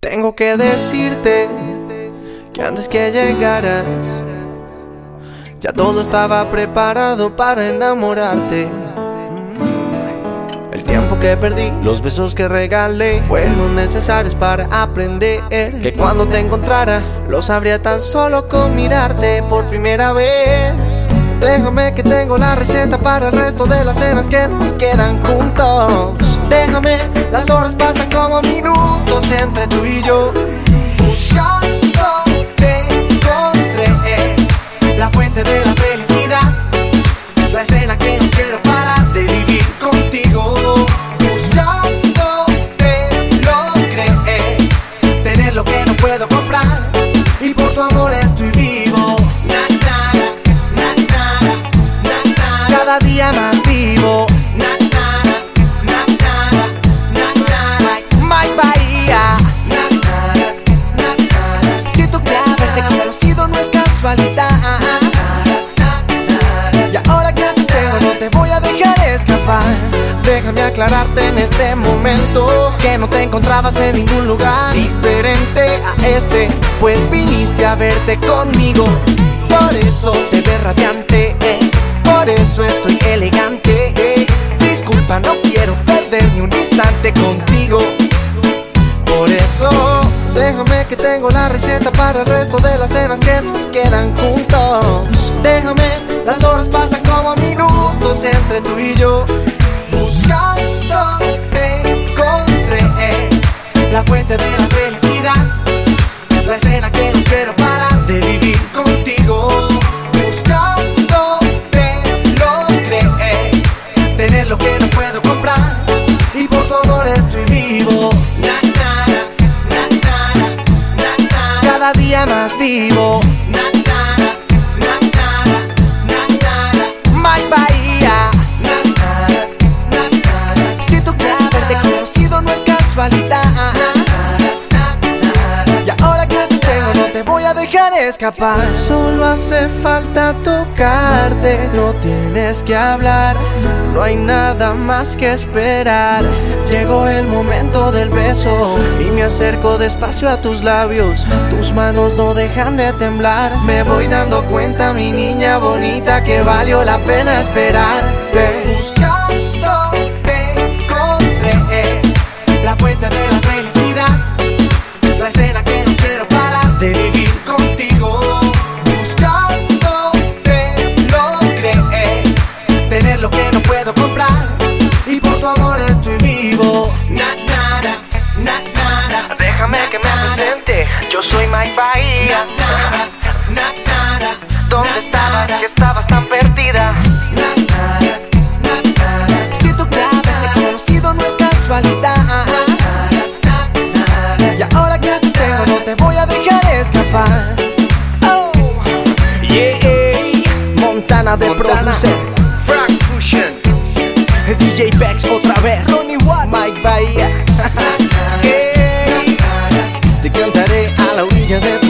Tengo que decirte que antes que llegaras ya todo estaba preparado para enamorarte. El tiempo que perdí, los besos que regalé fueron necesarios para aprender que cuando te encontrara lo sabría tan solo con mirarte por primera vez. Déjame que tengo la receta para el resto de las cenas que nos quedan juntos. Déjame, las horas pasan como minutos entre tú y yo. Buscando te encontré la fuente de la felicidad, la escena que no quiero parar de vivir contigo. Buscando te logré tener lo que no puedo comprar, y por tu amor estoy vivo. Cada día más vivo. My Bahía. Si tú crees haberte conocido no es casualidad, y ahora que te tengo no te voy a dejar escapar. Déjame aclararte en este momento que no te encontrabas en ningún lugar diferente a este, pues viniste a verte conmigo. Por eso te ves radiante, por eso estoy elegante. Disculpa, no quiero perder ni un instante contigo. Por eso, déjame que tengo la receta para el resto de las cenas que nos quedan juntos. Déjame, las horas pasan como minutos entre tú y yo. Buscando te encontré la fuente de la felicidad, la escena que no quiero parar de vivir contigo. Buscando te logré tener lo que no puedo comprar, y por tu amor estoy vivo. Cada día más vivo. My Bahía. Si tú crees haberte conocido no es casualidad, y ahora que te tengo no te voy a dejar escapar. Solo hace falta tocarte, no tienes que hablar, no hay nada más que esperar. Llegó el momento del beso y me acerco despacio a tus labios. Tus manos no dejan de temblar. Me voy dando cuenta, mi niña bonita, que valió la pena esperarte. Buscando te encontré la fuente de la felicidad, la escena que no quiero parar de vivir contigo. Buscando te logré tener lo que no puedo comprar, y por tu amor estoy vivo. Déjame que me presente, yo soy My Bahía. ¿Dónde estabas? Que estabas tan perdida. Si tú crees haberte conocido no es casualidad, y ahora que te tengo no te voy a dejar escapar. Oh, yeah, Montana de producer, Frank Fusion, DJ Bex otra vez, Ronnie Watts, Mike Bahía. Hey, te cantaré a la orilla de tu